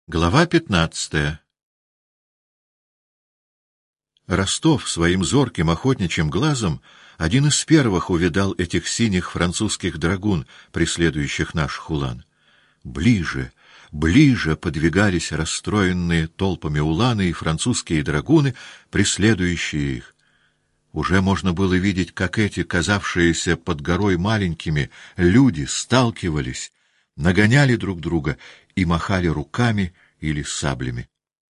Глава 15. Ростов своим зорким охотничьим глазом один из первых увидал этих синих французских драгун, преследующих наших улан. Ближе, ближе подвигались расстроенные толпами уланы и французские драгуны, преследующие их. Уже можно было видеть, как эти, казавшиеся под горой маленькими, люди сталкивались, нагоняли друг друга и махали руками или саблями.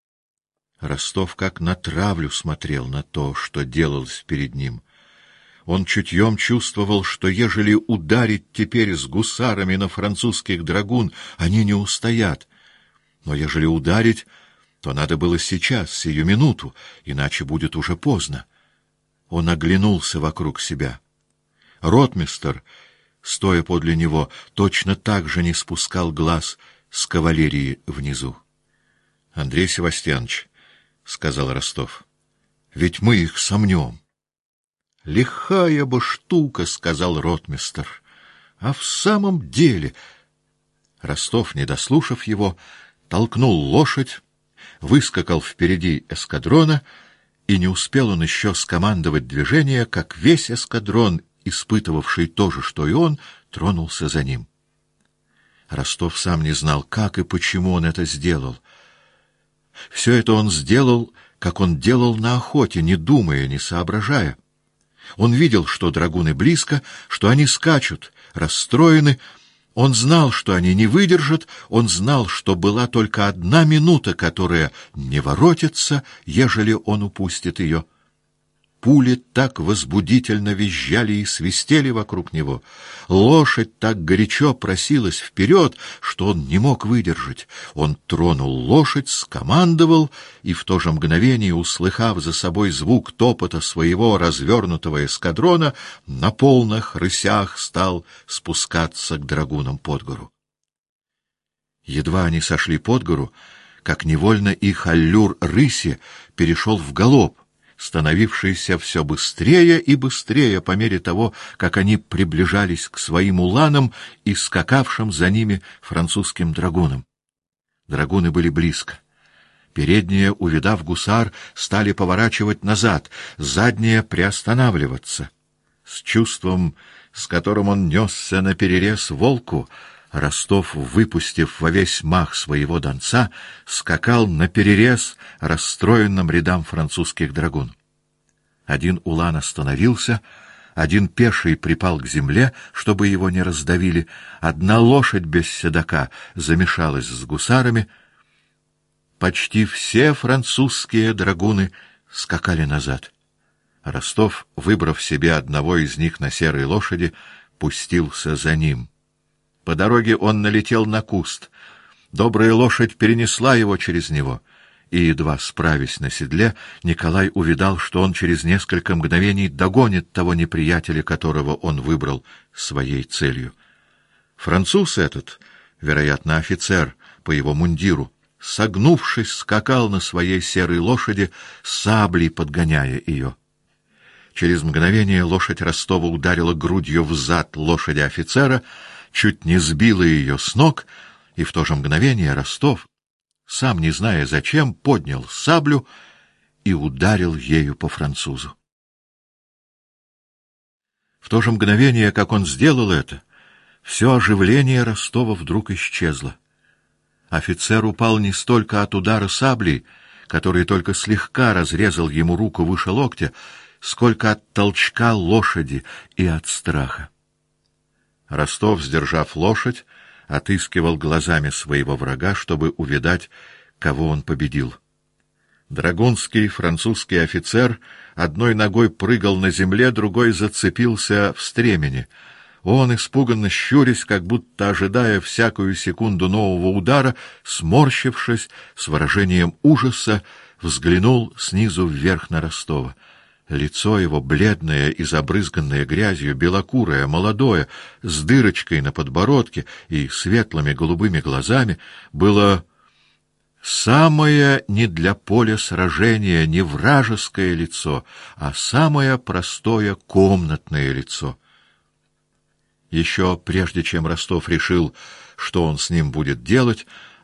Ростов как на травлю смотрел на то, что делалось перед ним. Он чутьем чувствовал, что ежели ударить теперь с гусарами на французских драгун, они не устоят. Но ежели ударить, то надо было сейчас, сию минуту, иначе будет уже поздно. Он оглянулся вокруг себя. Ротмистр, стоя подле него, точно так же не спускал глаз с кавалерии внизу. — Андрей Севастьянович, — сказал Ростов, — ведь мы их сомнем. — Лихая бы штука, — сказал ротмистр. — А в самом деле... Ростов, не дослушав его, толкнул лошадь, выскакал впереди эскадрона, и не успел он еще скомандовать движение, как весь эскадрон, испытывавший то же, что и он, тронулся за ним. Ростов сам не знал, как и почему он это сделал. Все это он сделал, как он делал на охоте, не думая, не соображая. Он видел, что драгуны близко, что они скачут, расстроены. Он знал, что они не выдержат, он знал, что была только одна минута, которая не воротится, ежели он упустит ее. Пули так возбудительно визжали и свистели вокруг него. Лошадь так горячо просилась вперед, что он не мог выдержать. Он тронул лошадь, скомандовал, и в то же мгновение, услыхав за собой звук топота своего развернутого эскадрона, на полных рысях стал спускаться к драгунам под гору. Едва они сошли под гору, как невольно их аллюр рыси перешел в галоп, становившийся все быстрее и быстрее по мере того, как они приближались к своим уланам и скакавшим за ними французским драгунам. Драгуны были близко. Передние, увидав гусар, стали поворачивать назад, задние приостанавливаться. С чувством, с которым он несся наперерез волку, Ростов, выпустив во весь мах своего донца, скакал наперерез расстроенным рядам французских драгун. Один улан остановился, один пеший припал к земле, чтобы его не раздавили, одна лошадь без седока замешалась с гусарами. Почти все французские драгуны скакали назад. Ростов, выбрав себе одного из них на серой лошади, пустился за ним. По дороге он налетел на куст. Добрая лошадь перенесла его через него, и, едва справясь на седле, Николай увидал, что он через несколько мгновений догонит того неприятеля, которого он выбрал своей целью. Француз этот, вероятно, офицер по его мундиру, согнувшись, скакал на своей серой лошади, саблей подгоняя ее. Через мгновение лошадь Ростова ударила грудью в зад лошади офицера, чуть не сбила ее с ног, и в то же мгновение Ростов, сам не зная зачем, поднял саблю и ударил ею по французу. В то же мгновение, как он сделал это, все оживление Ростова вдруг исчезло. Офицер упал не столько от удара саблей, который только слегка разрезал ему руку выше локтя, сколько от толчка лошади и от страха. Ростов, сдержав лошадь, отыскивал глазами своего врага, чтобы увидать, кого он победил. Драгунский французский офицер одной ногой прыгал на земле, другой зацепился в стремени. Он, испуганно щурясь, как будто ожидая всякую секунду нового удара, сморщившись, с выражением ужаса, взглянул снизу вверх на Ростова. Лицо его, бледное и забрызганное грязью, белокурое, молодое, с дырочкой на подбородке и светлыми голубыми глазами, было самое не для поля сражения, не вражеское лицо, а самое простое комнатное лицо. Еще прежде чем Ростов решил, что он с ним будет делать,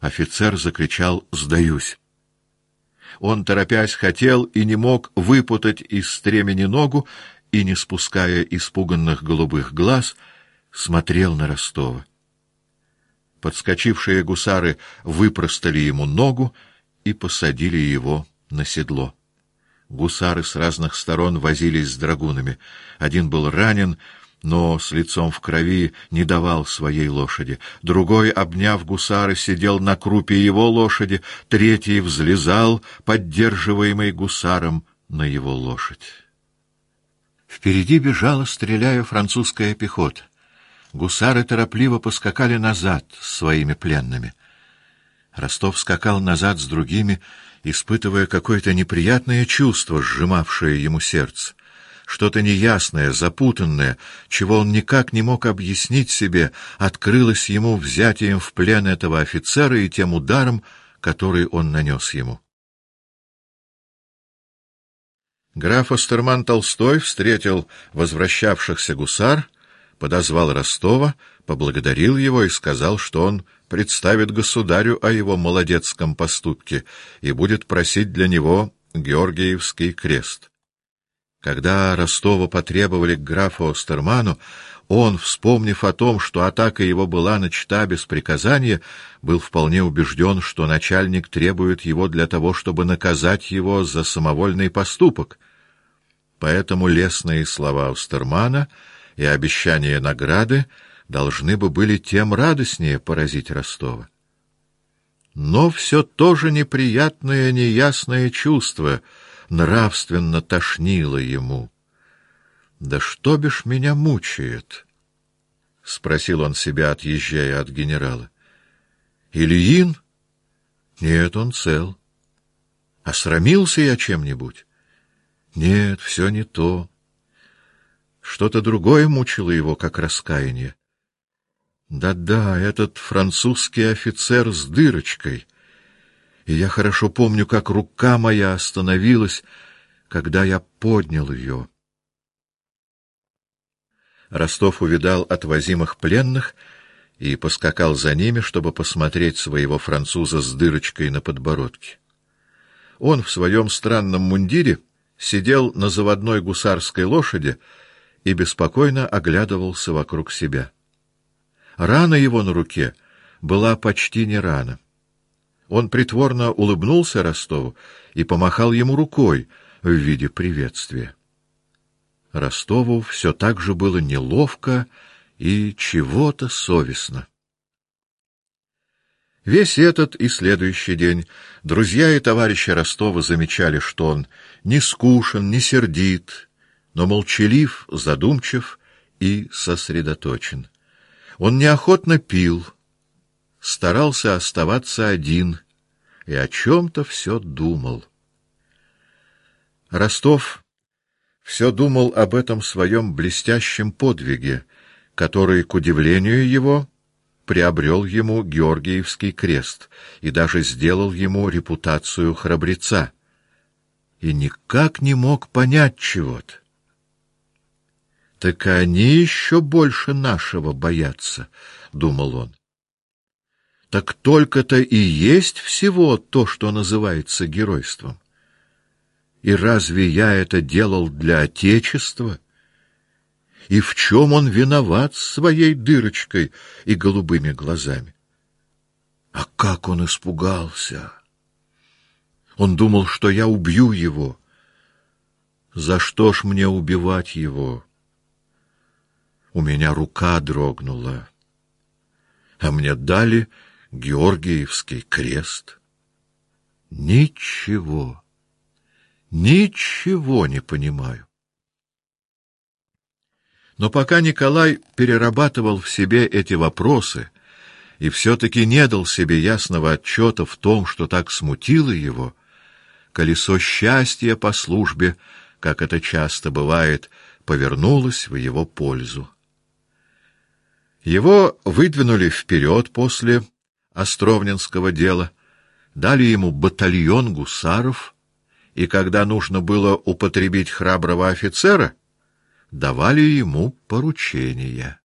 офицер закричал: «Сдаюсь!». Он, торопясь, хотел и не мог выпутать из стремени ногу и, не спуская испуганных голубых глаз, смотрел на Ростова. Подскочившие гусары выпростали ему ногу и посадили его на седло. Гусары с разных сторон возились с драгунами. Один был ранен, но с лицом в крови не давал своей лошади. Другой, обняв гусара, сидел на крупе его лошади. Третий взлезал, поддерживаемый гусаром, на его лошадь. Впереди бежала, стреляя, французская пехота. Гусары торопливо поскакали назад с своими пленными. Ростов скакал назад с другими, испытывая какое-то неприятное чувство, сжимавшее ему сердце. Что-то неясное, запутанное, чего он никак не мог объяснить себе, открылось ему взятием в плен этого офицера и тем ударом, который он нанес ему. Граф Остерман-Толстой встретил возвращавшихся гусар, подозвал Ростова, поблагодарил его и сказал, что он представит государю о его молодецком поступке и будет просить для него Георгиевский крест. Когда Ростова потребовали к графу Остерману, он, вспомнив о том, что атака его была начата без приказания, был вполне убежден, что начальник требует его для того, чтобы наказать его за самовольный поступок. Поэтому лестные слова Остермана и обещание награды должны бы были тем радостнее поразить Ростова. Но все то же неприятное, неясное чувство нравственно тошнило ему. «Да что бишь меня мучает?» — спросил он себя, отъезжая от генерала. «Ильин? Нет, он цел. Осрамился я чем-нибудь? Нет, все не то. Что-то другое мучило его, как раскаяние. Да-да, этот французский офицер с дырочкой. И я хорошо помню, как рука моя остановилась, когда я поднял ее». Ростов увидал отвозимых пленных и поскакал за ними, чтобы посмотреть своего француза с дырочкой на подбородке. Он в своем странном мундире сидел на заводной гусарской лошади и беспокойно оглядывался вокруг себя. Рана его на руке была почти не рана. Он притворно улыбнулся Ростову и помахал ему рукой в виде приветствия. Ростову все так же было неловко и чего-то совестно. Весь этот и следующий день друзья и товарищи Ростова замечали, что он не скушен, не сердит, но молчалив, задумчив и сосредоточен. Он неохотно пил, старался оставаться один и о чем-то все думал. Ростов все думал об этом своем блестящем подвиге, который, к удивлению его, приобрел ему Георгиевский крест и даже сделал ему репутацию храбреца, и никак не мог понять чего-то. «Так они еще больше нашего боятся», — думал он. «Так только-то и есть всего то, что называется геройством. И разве я это делал для Отечества? И в чем он виноват своей дырочкой и голубыми глазами? А как он испугался! Он думал, что я убью его. За что ж мне убивать его? У меня рука дрогнула, а мне дали Георгиевский крест. Ничего не понимаю». Но пока Николай перерабатывал в себе эти вопросы и все-таки не дал себе ясного отчета в том, что так смутило его, колесо счастья по службе, как это часто бывает, повернулось в его пользу. Его выдвинули вперед после Островненского дела, дали ему батальон гусаров, и когда нужно было употребить храброго офицера, давали ему поручения.